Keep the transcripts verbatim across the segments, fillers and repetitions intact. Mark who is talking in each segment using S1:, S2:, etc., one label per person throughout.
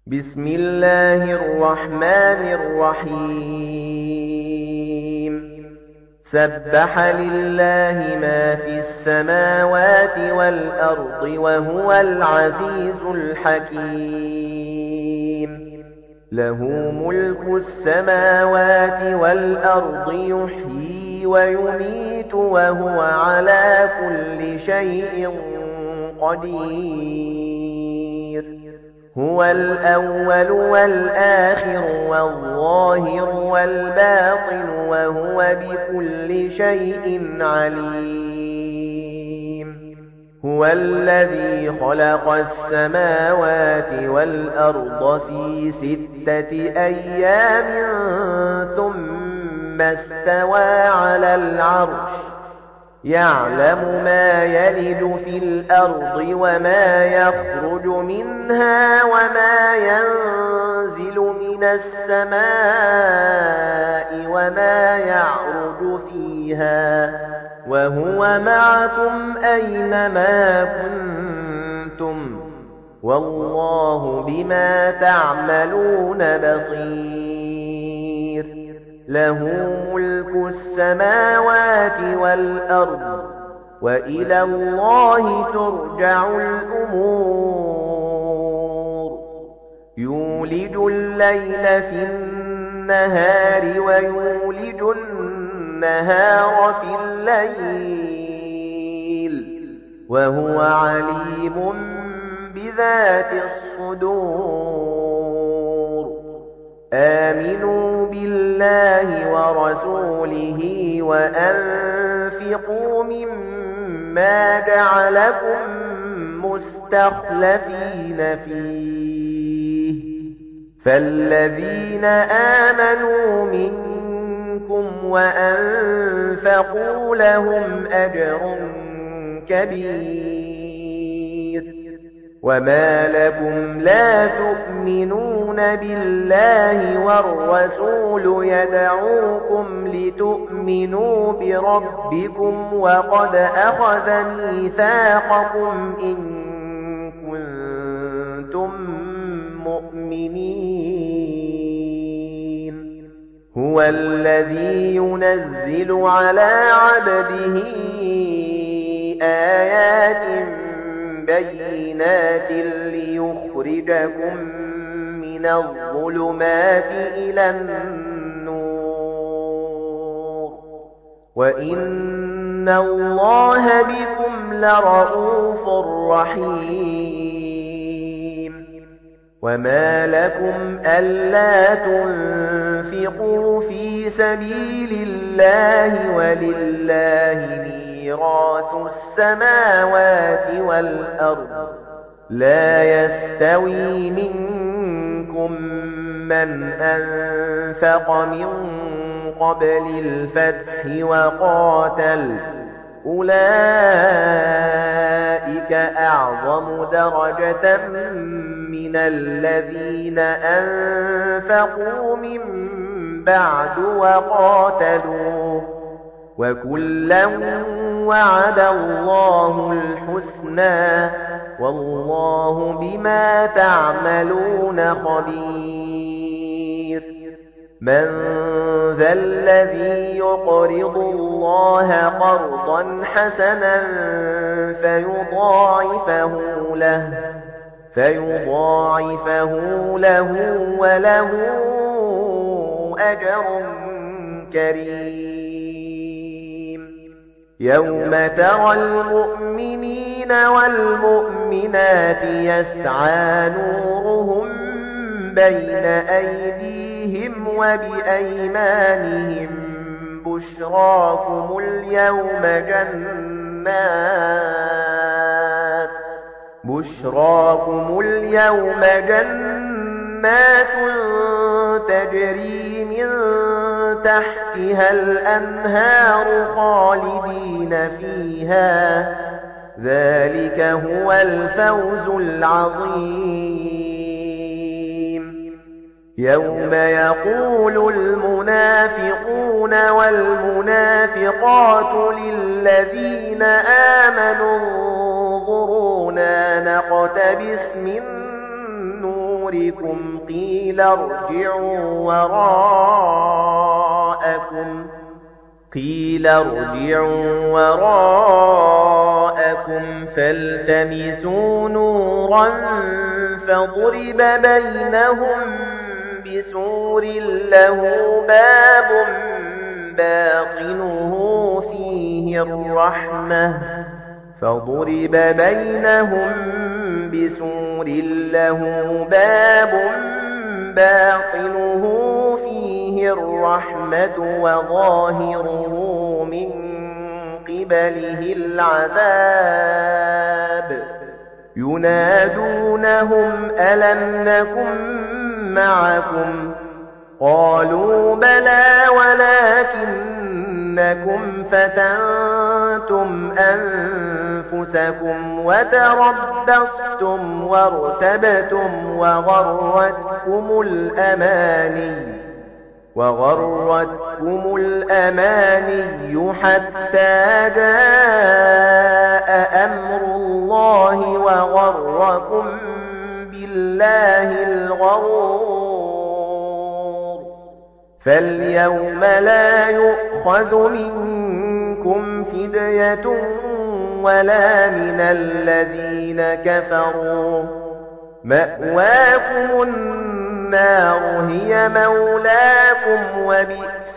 S1: بسم الله الرحمن الرحيم سبح لله ما في السماوات والأرض وهو العزيز الحكيم له ملك السماوات والأرض يحيي ويميت وهو على كل شيء قدير هو الأول والآخر والظاهر والباطن وهو بكل شيء عليم هو الذي خلق السماوات والأرض في ستة أيام ثم استوى على العرش يعلم ما يلج في الأرض وما يخرج منها وما ينزل من السماء وما يعرج فيها وهو معكم أينما كنتم والله بما تعملون بصير له ملك السماوات والأرض وإلى الله ترجع الأمور يولج الليل في النهار ويولج النهار في الليل وهو عليم بذات الصدور آمنوا بالله ورسوله وأنفقوا مما جعلكم مستخلفين فيه فالذين آمنوا منكم وأنفقوا لهم أجر كبير وما لكم لا تؤمنون بالله والرسول يدعوكم لتؤمنوا بربكم وقد أخذ ميثاقكم إن كنتم مؤمنين هو الذي ينزل على عبده آيات بينات ليخرجكم من الظلمات إلى النور وإن الله بكم لرءوف رحيم وما لكم ألا تنفقوا في سبيل الله ولله ميراث السماوات والأرض لا يستوي منكم من أنفق من قبل الفتح وقاتل أولئك أعظم درجة من الذين أنفقوا من بعد وقاتلوا وكلا وعد الله الحسنى والله بما تعملون خبير من ذا الذي يقرض الله قرضا حسنا فيضاعفه له فيضاعفه له وله أجر كريم يوم ترى المؤمنين والمؤمنات يسعى نورهم بين أيديهم وبأيمانهم بشراكم اليوم جنات بشراكم اليوم جنات تجري من تحتها الأنهار خالدين فيها ذلك هو الفوز العظيم يوم يقول المنافقون والمنافقات للذين آمنوا انظرونا نقتبس من نوركم دُبُورِكُمْ قِيلَ ارْجِعُوا وَرَاءَكُمْ قِيلَ ارْجِعُوا وَرَاءَكُمْ فَالْتَمِسُوا نُورًا فَضُرِبَ بَيْنَهُم بِسُورٍ لَّهُ بَابٌ بَاطِنُهُ فِيهِ الرَّحْمَةُ فَضُرِبَ بَيْنَهُم بِسُورٍ لَّهُ بَابٌ بَاطِنُهُ فِيهِ الرَّحْمَةُ وَظَاهِرُهُ مِن قِبَلِهِ الْعَذَابُ يُنَادُونَهُمْ أَلَمْ نَكُن مَّعَكُمْ قَالُوا بَلَىٰ وَلَٰكِنَّكُمْ فَتَنتُمْ أَنفُسَكُمْ وَتَرَبَّصْتُمْ وَارْتَبْتُمْ وَغَرَّتْكُمُ الْأَمَانِيُّ وَغَرَّتْكُمُ الْأَمَانِيُّ حَتَّىٰ جَاءَ أَمْرُ اللَّهِ وَغَرَّكُم بِاللَّهِ الْغَرُورُ فَالْيَوْمَ لَا يُؤْخَذُ مِنكُمْ فِدْيَةٌ وَلَا مِنَ الَّذِينَ كَفَرُوا مَأْوَاكُمُ النَّارُ هِيَ مَوْلَاكُمْ وَبِئْسَ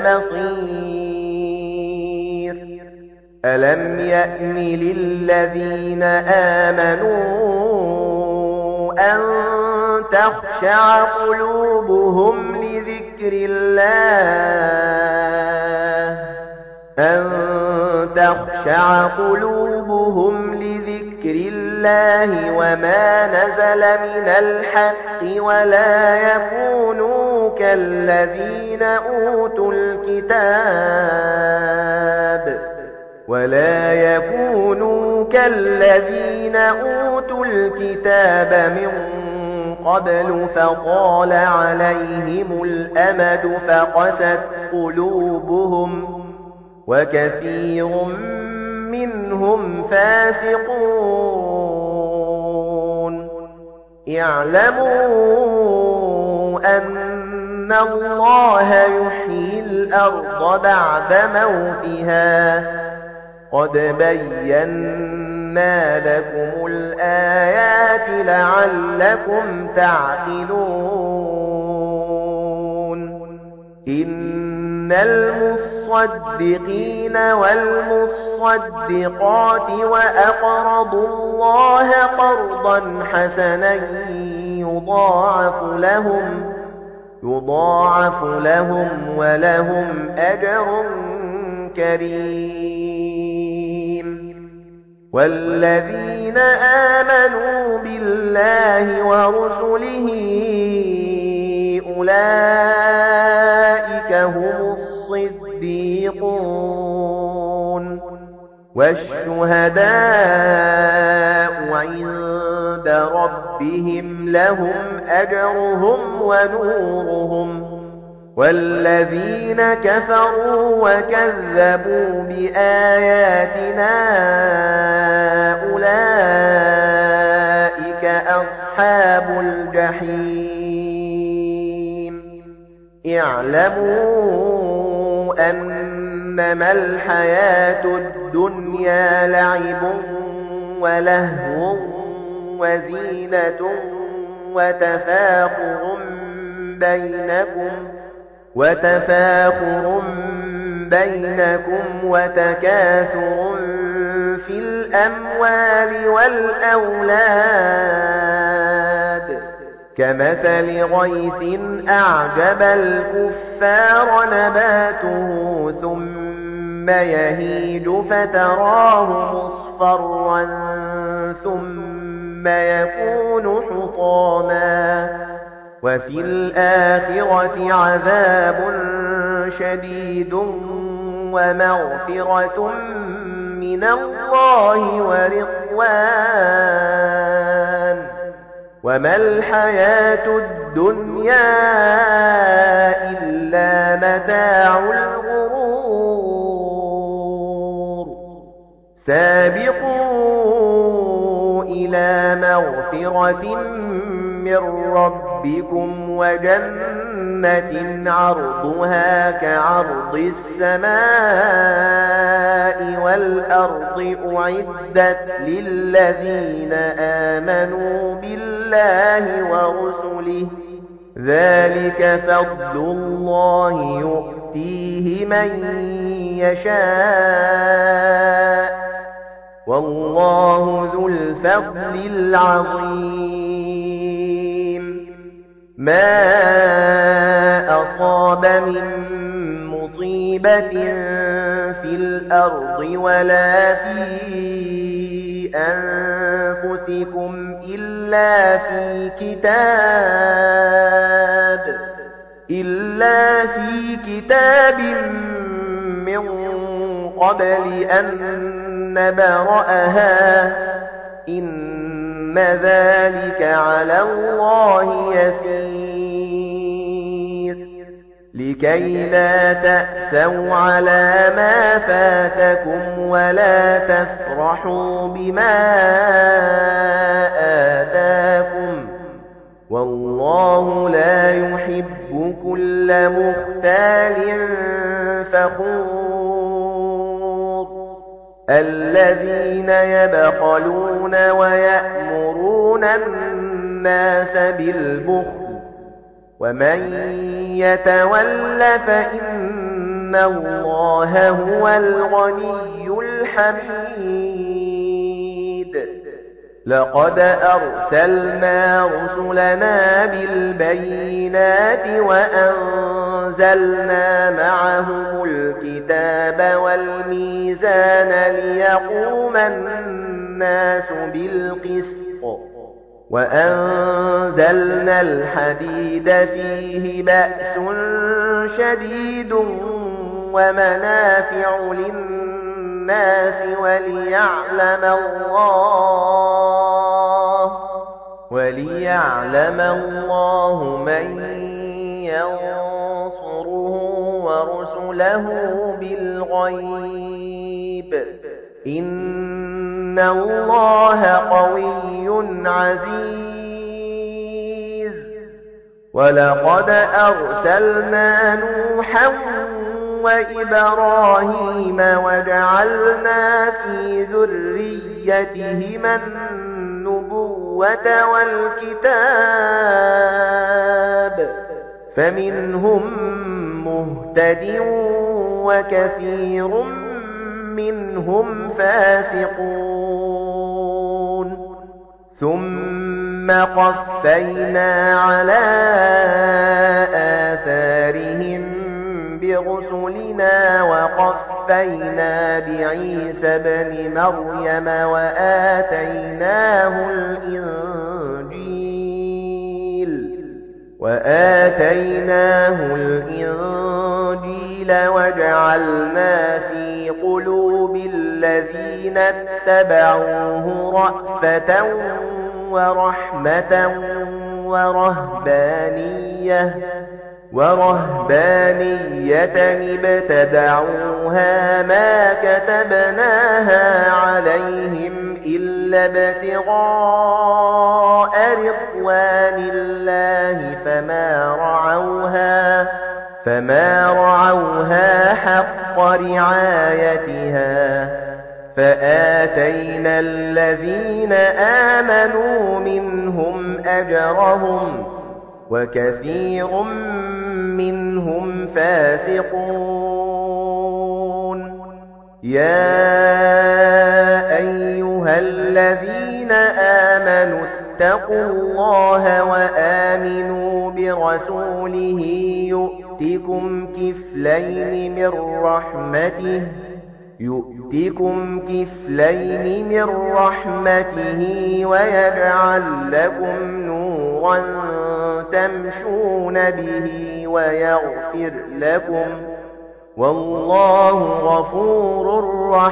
S1: الْمَصِيرُ أَلَمْ يَأْنِ لِلَّذِينَ آمَنُوا أَن تَخْشَعَ قُلُوبُهُمْ لِذِكْرِ اللَّهِ أَن تَخْشَعَ قُلُوبُهُمْ لِذِكْرِ اللَّهِ وَمَا نَزَلَ مِنَ الْحَقِّ وَلَا يَكُونُوا كَالَّذِينَ أُوتُوا الْكِتَابَ وَلَا يَكُونُوا كَالَّذِينَ أُوتُوا الْكِتَابَ مِنْ قَبْلُ فَطَالَ عَلَيْهِمُ الْأَمَدُ فَقَسَتْ قُلُوبُهُمْ وَكَثِيرٌ مِنْهُمْ فَاسِقُونَ اعْلَمُوا أَنَّ اللَّهَ يُحْيِي الْأَرْضَ بَعْدَ مَوْتِهَا قَدْ بَيَّنَّا لَكُمُ الْآيَاتِ لَعَلَّكُمْ تَعْقِلُونَ إِنَّ الْمُصَّدِّقِينَ وَالْمُصَّدِّقَاتِ وَأَقْرَضُوا اللَّهَ قَرْضًا حَسَنًا يُضَاعَفُ لَهُمْ يُضَاعَفُ لَهُمْ وَلَهُمْ أَجْرٌ كَرِيمٌ وَالَّذِينَ آمَنُوا بِاللَّهِ وَرُسُلِهِ أُولَئِكَ هُمُ الصِّدِّيقُونَ وَالشُّهَدَاءُ عِندَ رَبِّهِمْ لَهُمْ أَجْرُهُمْ وَنُورُهُمْ وَالَّذِينَ كَفَرُوا وَكَذَّبُوا بِآيَاتِنَا أُولَئِكَ أَصْحَابُ الْجَحِيمِ اعْلَمُوا أَنَّمَا الْحَيَاةُ الدُّنْيَا لَعِبٌ وَلَهْوٌ وَزِينَةٌ وَتَفَاخُرٌ بَيْنَكُمْ وَتَفَاخُرٌ بَيْنَكُمْ وَتَكَاثُرٌ فِي الْأَمْوَالِ وَالْأَوْلَادِ كَمَثَلِ غَيْثٍ أَعْجَبَ الْكُفَّارَ نَبَاتُهُ ثُمَّ يَهِيجُ فَتَرَاهُ مُصْفَرًّا ثُمَّ يَكُونُ حُطَامًا وَفِي الْآخِرَةِ عَذَابٌ شَدِيدٌ وَمَغْفِرَةٌ مِنَ اللَّهِ وَرِضْوَانٌ وَمَا الْحَيَاةُ الدُّنْيَا إِلَّا مَتَاعُ الْغُرُورِ سَابِقُوا إِلَى مَغْفِرَةٍ مِّن رَّبِّكُمْ وَجَنَّةٍ عَرْضُهَا كَعَرْضِ السَّمَاءِ وَالْأَرْضِ أُعِدَّتْ لِلَّذِينَ آمَنُوا بِاللَّهِ وَرُسُلِهِ ذَلِكَ فَضْلُ اللَّهِ يُؤْتِيهِ مَن يَشَاءُ وَاللَّهُ ذُو الْفَضْلِ الْعَظِيمِ مَا أَصَابَ مِن مُّصِيبَةٍ فِي الْأَرْضِ وَلَا فِي أَنفُسِكُمْ إِلَّا في كِتَابٍ إِلَّا في كِتَابٍ مِّن قَبْلِ أَن نَّبْرَأَهَا إِنَّ ذَلِكَ عَلَى اللَّهِ يَسِيرٌ لِكَيْ لَا تَأْسَوْا عَلَى مَا فَاتَكُمْ وَلَا تَفْرَحُوا بِمَا آتَاكُمْ وَاللَّهُ لا يُحِبُّ كُلَّ مُخْتَالٍ فَخُورٍ الَّذِينَ يَبْخَلُونَ وَيَأْمُرُونَ النَّاسَ بِالْبُخْلِ وَمَن يَتَوَلَّ فَإِنَّ اللَّهَ هُوَ الْغَنِيُّ الْحَمِيدُ لَقَدْ أَرْسَلْنَا رُسُلَنَا بِالْبَيِّنَاتِ وَأَنزَلْنَا مَعَهُمُ الْكِتَابَ وَالْمِيزَانَ لِيَقُومَ النَّاسُ بِالْقِسْطِ وَأَنزَلْنَا الْحَدِيدَ فِيهِ بَأْسٌ شَدِيدٌ وَمَنَافِعُ لِلنَّاسِ وَلِيَعْلَمَ اللَّهُ وَلِيَعْلَمَ اللَّهُ مَن يَنصُرُهُ وَرُسُلَهُ بِالْغَيْبِ إِنَّ اللَّهَ قَوِيٌّ عَزِيزٌ وَلَقَدْ أَرْسَلْنَا نُوحًا وَإِبْرَاهِيمَ وَجَعَلْنَا فِي ذُرِّيَّتِهِمَا النُّبُوَّةَ وَالْكِتَابَ فَمِنْهُم مُّهْتَدٍ وَكَثِيرٌ مِّنْهُمْ فَاسِقُونَ ثُمَّ قَفَّيْنَا عَلَى آثَارِهِم بِرُسُلِنَا وَقَفَّيْنَا بِعِيسَى ابْنِ مَرْيَمَ وَآتَيْنَاهُ الْإِنْجِيلَ وَآتَيْنَاهُ الْإِنْجِيلَ وَجَعَلْنَا فِي قُلُوبِ الَّذِينَ اتَّبَعُوهُ رَأْفَةً وَرَحْمَةً وَرَهْبَانِيَّةً وَرَهْبَانِيَّةً ابْتَدَعُوهَا مَا كَتَبْنَاهَا عَلَيْهِمْ إِلَّا ابْتِغَاءَ رِضْوَانِ اللَّهِ فَمَا رَعَوْهَا فَمَا رَعَوْهَا حَقَّ رِعَايَتِهَا فَآتَيْنَا الَّذِينَ آمَنُوا مِنْهُمْ أَجْرَهُمْ وَكَثِيرٌ مِّنْهُمْ فَاسِقُونَ يَا أَيُّهَا الَّذِينَ آمَنُوا اتَّقُوا اللَّهَ وَآمِنُوا بِرَسُولِهِ يُؤْتِكُمْ كِفْلَيْنِ مِنْ رَحْمَتِهِ يُؤْتِكُمْ كِفْلَيْنِ مِنْ رَحْمَتِهِ وَيَجْعَلْ لَكُمْ نُورًا تَمْشُونَ بِهِ وَيَغْفِرْ لَكُمْ وَاللَّهُ غَفُورٌ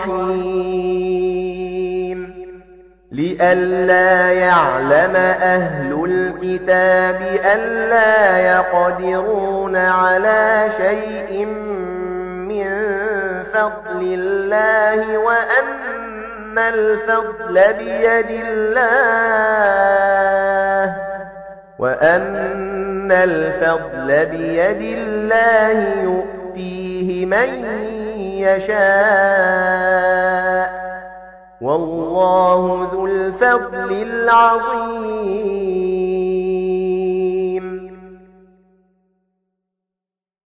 S1: رَّحِيمٌ لِئَلَّا يَعْلَمَ أَهْلُ الْكِتَابِ أَلَّا يَقْدِرُونَ عَلَى شَيْءٍ مِّن فَضْلِ اللَّهِ وَأَنَّ الْفَضْلَ بِيَدِ اللَّهِ وَأَنَّ الْفَضْلَ بِيَدِ اللَّهِ يُؤْتِيهِ مَن يَشَاءُ وَاللَّهُ ذُو الْفَضْلِ الْعَظِيمِ